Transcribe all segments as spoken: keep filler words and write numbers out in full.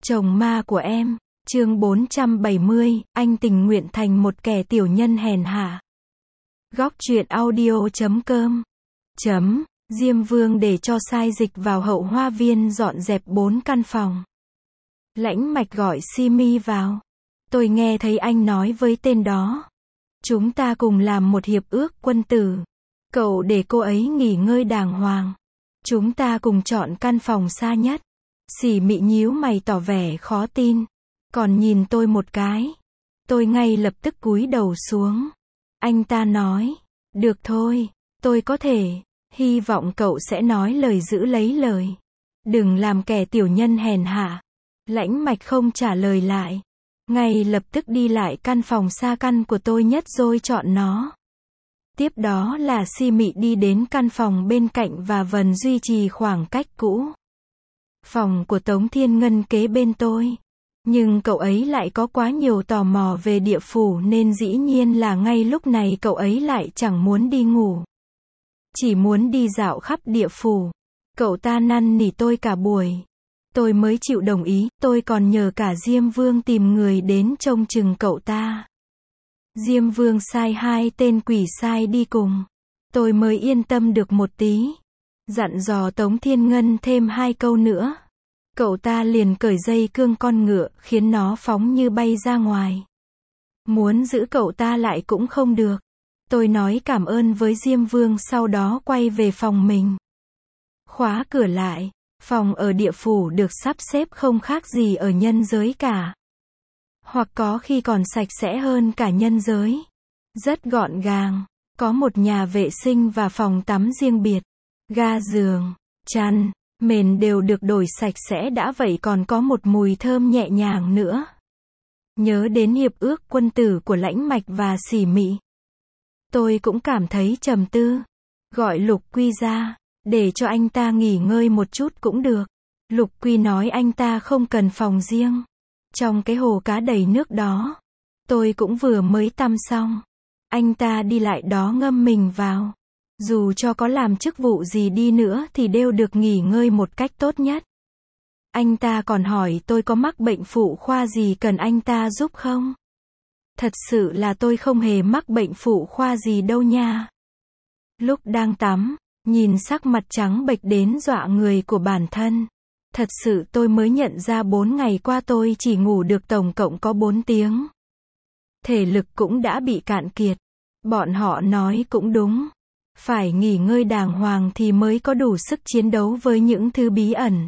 Chồng ma của em, chương bốn trăm bảy mươi, anh tình nguyện thành một kẻ tiểu nhân hèn hạ. Góc truyện audio chấm com chấm, Diêm Vương để cho sai dịch vào hậu hoa viên dọn dẹp bốn căn phòng. Lãnh Mạch gọi Simi vào. Tôi nghe thấy anh nói với tên đó. Chúng ta cùng làm một hiệp ước quân tử. Cậu để cô ấy nghỉ ngơi đàng hoàng. Chúng ta cùng chọn căn phòng xa nhất. Sỉ Mị nhíu mày tỏ vẻ khó tin. Còn nhìn tôi một cái. Tôi ngay lập tức cúi đầu xuống. Anh ta nói, được thôi, tôi có thể, hy vọng cậu sẽ nói lời giữ lấy lời. Đừng làm kẻ tiểu nhân hèn hạ. Lãnh Mạch không trả lời lại. Ngay lập tức đi lại căn phòng xa căn của tôi nhất rồi chọn nó. Tiếp đó là Si Mị đi đến căn phòng bên cạnh và Vân duy trì khoảng cách cũ. Phòng của Tống Thiên Ngân kế bên tôi. Nhưng cậu ấy lại có quá nhiều tò mò về địa phủ nên dĩ nhiên là ngay lúc này cậu ấy lại chẳng muốn đi ngủ. Chỉ muốn đi dạo khắp địa phủ. Cậu ta năn nỉ tôi cả buổi. Tôi mới chịu đồng ý, tôi còn nhờ cả Diêm Vương tìm người đến trông chừng cậu ta. Diêm Vương sai hai tên quỷ sai đi cùng. Tôi mới yên tâm được một tí. Dặn dò Tống Thiên Ngân thêm hai câu nữa. Cậu ta liền cởi dây cương con ngựa, khiến nó phóng như bay ra ngoài. Muốn giữ cậu ta lại cũng không được. Tôi nói cảm ơn với Diêm Vương sau đó quay về phòng mình. Khóa cửa lại. Phòng ở địa phủ được sắp xếp không khác gì ở nhân giới cả. Hoặc có khi còn sạch sẽ hơn cả nhân giới. Rất gọn gàng. Có một nhà vệ sinh và phòng tắm riêng biệt. Ga giường, chăn, mền đều được đổi sạch sẽ đã vậy còn có một mùi thơm nhẹ nhàng nữa. Nhớ đến hiệp ước quân tử của Lãnh Mạch và Sỉ Mị. Tôi cũng cảm thấy trầm tư. Gọi Lục Quy ra. Để cho anh ta nghỉ ngơi một chút cũng được. Lục Quy nói anh ta không cần phòng riêng. Trong cái hồ cá đầy nước đó. Tôi cũng vừa mới tắm xong. Anh ta đi lại đó ngâm mình vào. Dù cho có làm chức vụ gì đi nữa thì đều được nghỉ ngơi một cách tốt nhất. Anh ta còn hỏi tôi có mắc bệnh phụ khoa gì cần anh ta giúp không? Thật sự là tôi không hề mắc bệnh phụ khoa gì đâu nha. Lúc đang tắm, nhìn sắc mặt trắng bệch đến dọa người của bản thân. Thật sự tôi mới nhận ra bốn ngày qua tôi chỉ ngủ được tổng cộng có bốn tiếng. Thể lực cũng đã bị cạn kiệt. Bọn họ nói cũng đúng. Phải nghỉ ngơi đàng hoàng thì mới có đủ sức chiến đấu với những thứ bí ẩn.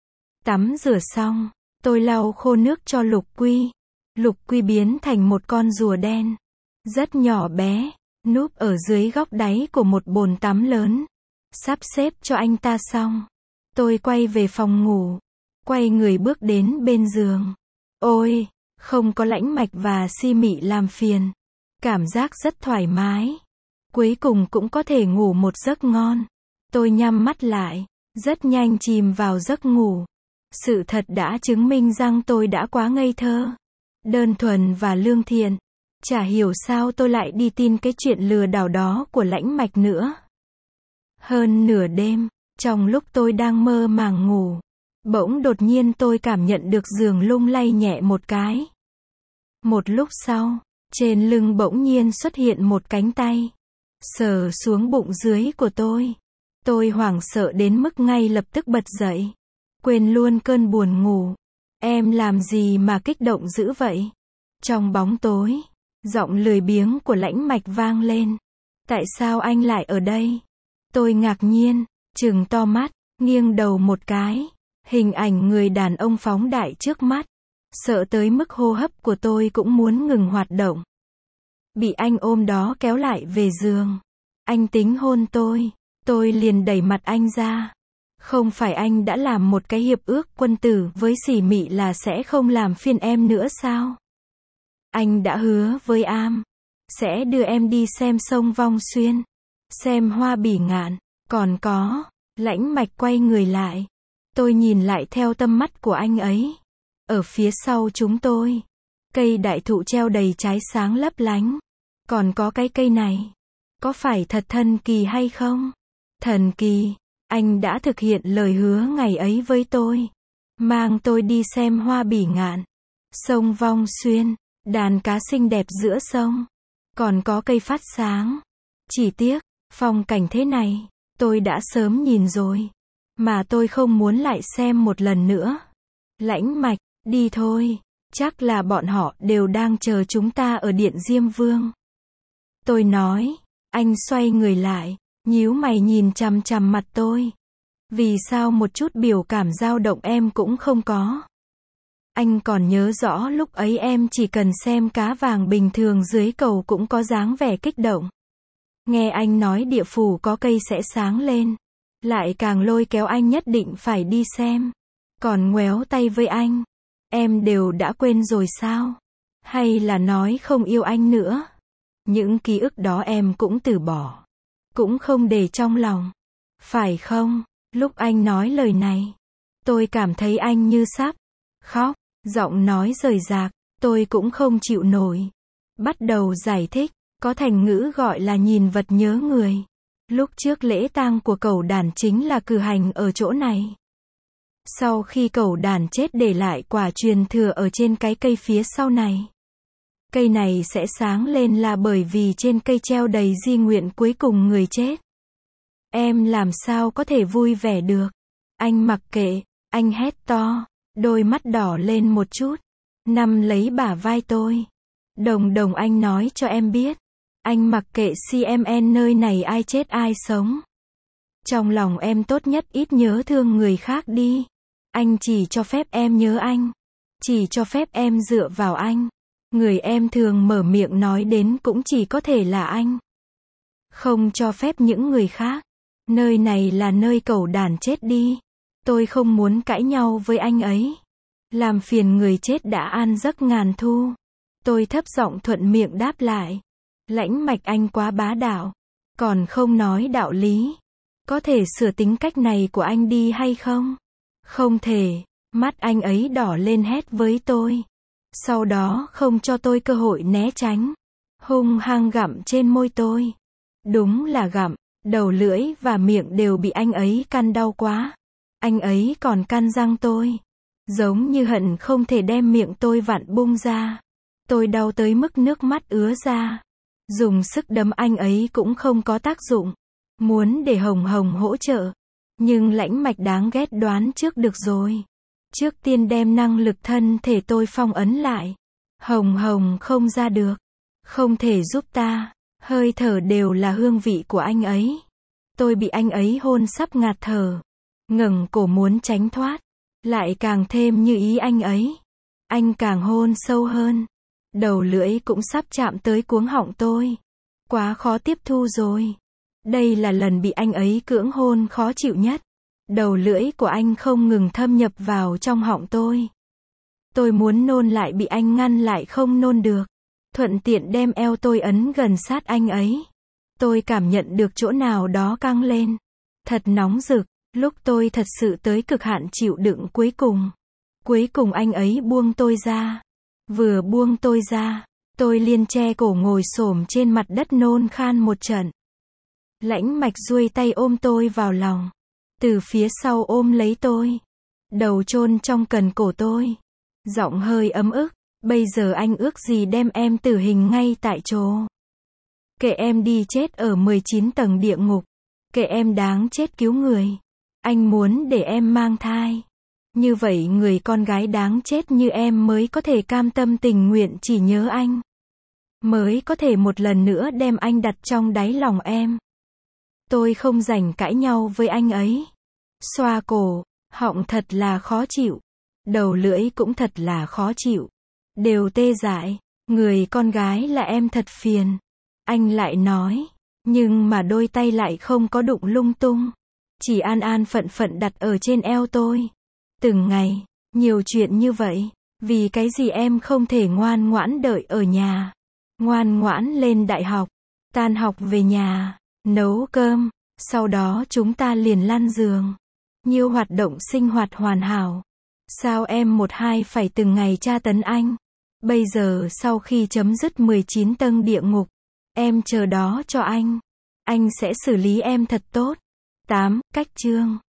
Tắm rửa xong, tôi lau khô nước cho Lục Quy. Lục Quy biến thành một con rùa đen. Rất nhỏ bé, núp ở dưới góc đáy của một bồn tắm lớn. Sắp xếp cho anh ta xong. Tôi quay về phòng ngủ. Quay người bước đến bên giường. Ôi, không có Lãnh Mạch và Si Mị làm phiền. Cảm giác rất thoải mái. Cuối cùng cũng có thể ngủ một giấc ngon. Tôi nhắm mắt lại. Rất nhanh chìm vào giấc ngủ. Sự thật đã chứng minh rằng tôi đã quá ngây thơ. Đơn thuần và lương thiện. Chả hiểu sao tôi lại đi tin cái chuyện lừa đảo đó của Lãnh Mạch nữa. Hơn nửa đêm, trong lúc tôi đang mơ màng ngủ, bỗng đột nhiên tôi cảm nhận được giường lung lay nhẹ một cái. Một lúc sau, trên lưng bỗng nhiên xuất hiện một cánh tay, sờ xuống bụng dưới của tôi. Tôi hoảng sợ đến mức ngay lập tức bật dậy, quên luôn cơn buồn ngủ. Em làm gì mà kích động dữ vậy? Trong bóng tối, giọng lười biếng của Lãnh Mạch vang lên. Tại sao anh lại ở đây? Tôi ngạc nhiên, trừng to mắt, nghiêng đầu một cái. Hình ảnh người đàn ông phóng đại trước mắt. Sợ tới mức hô hấp của tôi cũng muốn ngừng hoạt động. Bị anh ôm đó kéo lại về giường. Anh tính hôn tôi. Tôi liền đẩy mặt anh ra. Không phải anh đã làm một cái hiệp ước quân tử với Sỉ Mị là sẽ không làm phiền em nữa sao? Anh đã hứa với Am. Sẽ đưa em đi xem sông Vong Xuyên. Xem hoa bỉ ngạn. Còn có. Lãnh Mạch quay người lại. Tôi nhìn lại theo tâm mắt của anh ấy. Ở phía sau chúng tôi. Cây đại thụ treo đầy trái sáng lấp lánh. Còn có cái cây này. Có phải thật thần kỳ hay không? Thần kỳ. Anh đã thực hiện lời hứa ngày ấy với tôi. mang tôi đi xem hoa bỉ ngạn, sông Vong Xuyên, đàn cá xinh đẹp giữa sông, còn có cây phát sáng. Chỉ tiếc, phong cảnh thế này, tôi đã sớm nhìn rồi, mà tôi không muốn lại xem một lần nữa. Lãnh Mạch, đi thôi, chắc là bọn họ đều đang chờ chúng ta ở Điện Diêm Vương. Tôi nói, anh xoay người lại, nhíu mày nhìn chằm chằm mặt tôi. Vì sao một chút biểu cảm dao động em cũng không có? Anh còn nhớ rõ lúc ấy em chỉ cần xem cá vàng bình thường dưới cầu cũng có dáng vẻ kích động. Nghe anh nói địa phủ có cây sẽ sáng lên, lại càng lôi kéo anh nhất định phải đi xem. Còn ngoéo tay với anh, em đều đã quên rồi sao? Hay là nói không yêu anh nữa? Những ký ức đó em cũng từ bỏ, cũng không để trong lòng, phải không? Lúc anh nói lời này, tôi cảm thấy anh như sắp khóc, giọng nói rời rạc, tôi cũng không chịu nổi. Bắt đầu giải thích, có thành ngữ gọi là nhìn vật nhớ người. Lúc trước lễ tang của cẩu đản chính là cử hành ở chỗ này. Sau khi cẩu đản chết để lại quả truyền thừa ở trên cái cây phía sau này. Cây này sẽ sáng lên là bởi vì trên cây treo đầy di nguyện cuối cùng người chết. Em làm sao có thể vui vẻ được? Anh mặc kệ, anh hét to, đôi mắt đỏ lên một chút, nắm lấy bả vai tôi. Đồng đồng anh nói cho em biết, anh mặc kệ xê em en nơi này ai chết ai sống. Trong lòng em tốt nhất ít nhớ thương người khác đi. Anh chỉ cho phép em nhớ anh. Chỉ cho phép em dựa vào anh. Người em thường mở miệng nói đến cũng chỉ có thể là anh. Không cho phép những người khác. Nơi này là nơi cẩu đản chết đi. Tôi không muốn cãi nhau với anh ấy. Làm phiền người chết đã an giấc ngàn thu. Tôi thấp giọng thuận miệng đáp lại. Lãnh Mạch anh quá bá đạo. Còn không nói đạo lý. Có thể sửa tính cách này của anh đi hay không? Không thể. Mắt anh ấy đỏ lên hét với tôi. Sau đó không cho tôi cơ hội né tránh. Hung hăng gặm trên môi tôi. Đúng là gặm. Đầu lưỡi và miệng đều bị anh ấy căn đau quá. Anh ấy còn căn răng tôi. Giống như hận không thể đem miệng tôi vặn bung ra. Tôi đau tới mức nước mắt ứa ra. Dùng sức đấm anh ấy cũng không có tác dụng. Muốn để Hồng Hồng hỗ trợ. Nhưng Lãnh Mạch đáng ghét đoán trước được rồi. Trước tiên đem năng lực thân thể tôi phong ấn lại. Hồng Hồng không ra được. Không thể giúp ta. Hơi thở đều là hương vị của anh ấy. Tôi bị anh ấy hôn sắp ngạt thở. Ngẩng cổ muốn tránh thoát. Lại càng thêm như ý anh ấy. Anh càng hôn sâu hơn. Đầu lưỡi cũng sắp chạm tới cuống họng tôi. Quá khó tiếp thu rồi. Đây là lần bị anh ấy cưỡng hôn khó chịu nhất. Đầu lưỡi của anh không ngừng thâm nhập vào trong họng tôi. Tôi muốn nôn lại bị anh ngăn lại không nôn được. Thuận tiện đem eo tôi ấn gần sát anh ấy. Tôi cảm nhận được chỗ nào đó căng lên. Thật nóng rực. Lúc tôi thật sự tới cực hạn chịu đựng cuối cùng. Cuối cùng anh ấy buông tôi ra. Vừa buông tôi ra, tôi liền che cổ ngồi xổm trên mặt đất nôn khan một trận. Lãnh Mạch duỗi tay ôm tôi vào lòng. Từ phía sau ôm lấy tôi. Đầu chôn trong cần cổ tôi. Giọng hơi ấm ức. Bây giờ anh ước gì đem em tử hình ngay tại chỗ. Kệ em đi chết ở mười chín tầng địa ngục. Kệ em đáng chết cứu người. Anh muốn để em mang thai. Như vậy người con gái đáng chết như em mới có thể cam tâm tình nguyện chỉ nhớ anh. Mới có thể một lần nữa đem anh đặt trong đáy lòng em. Tôi không rảnh cãi nhau với anh ấy. Xoa cổ, họng thật là khó chịu. Đầu lưỡi cũng thật là khó chịu. Đều tê dại. Người con gái là em thật phiền. Anh lại nói. Nhưng mà đôi tay lại không có đụng lung tung. Chỉ an an phận phận đặt ở trên eo tôi. Từng ngày, nhiều chuyện như vậy. Vì cái gì em không thể ngoan ngoãn đợi ở nhà. Ngoan ngoãn lên đại học. Tan học về nhà. Nấu cơm. Sau đó chúng ta liền lăn giường. Nhiều hoạt động sinh hoạt hoàn hảo. Sao em một hai phải từng ngày tra tấn anh? Bây giờ sau khi chấm dứt mười chín tầng địa ngục. Em chờ đó cho anh. Anh sẽ xử lý em thật tốt. tám. Cách chương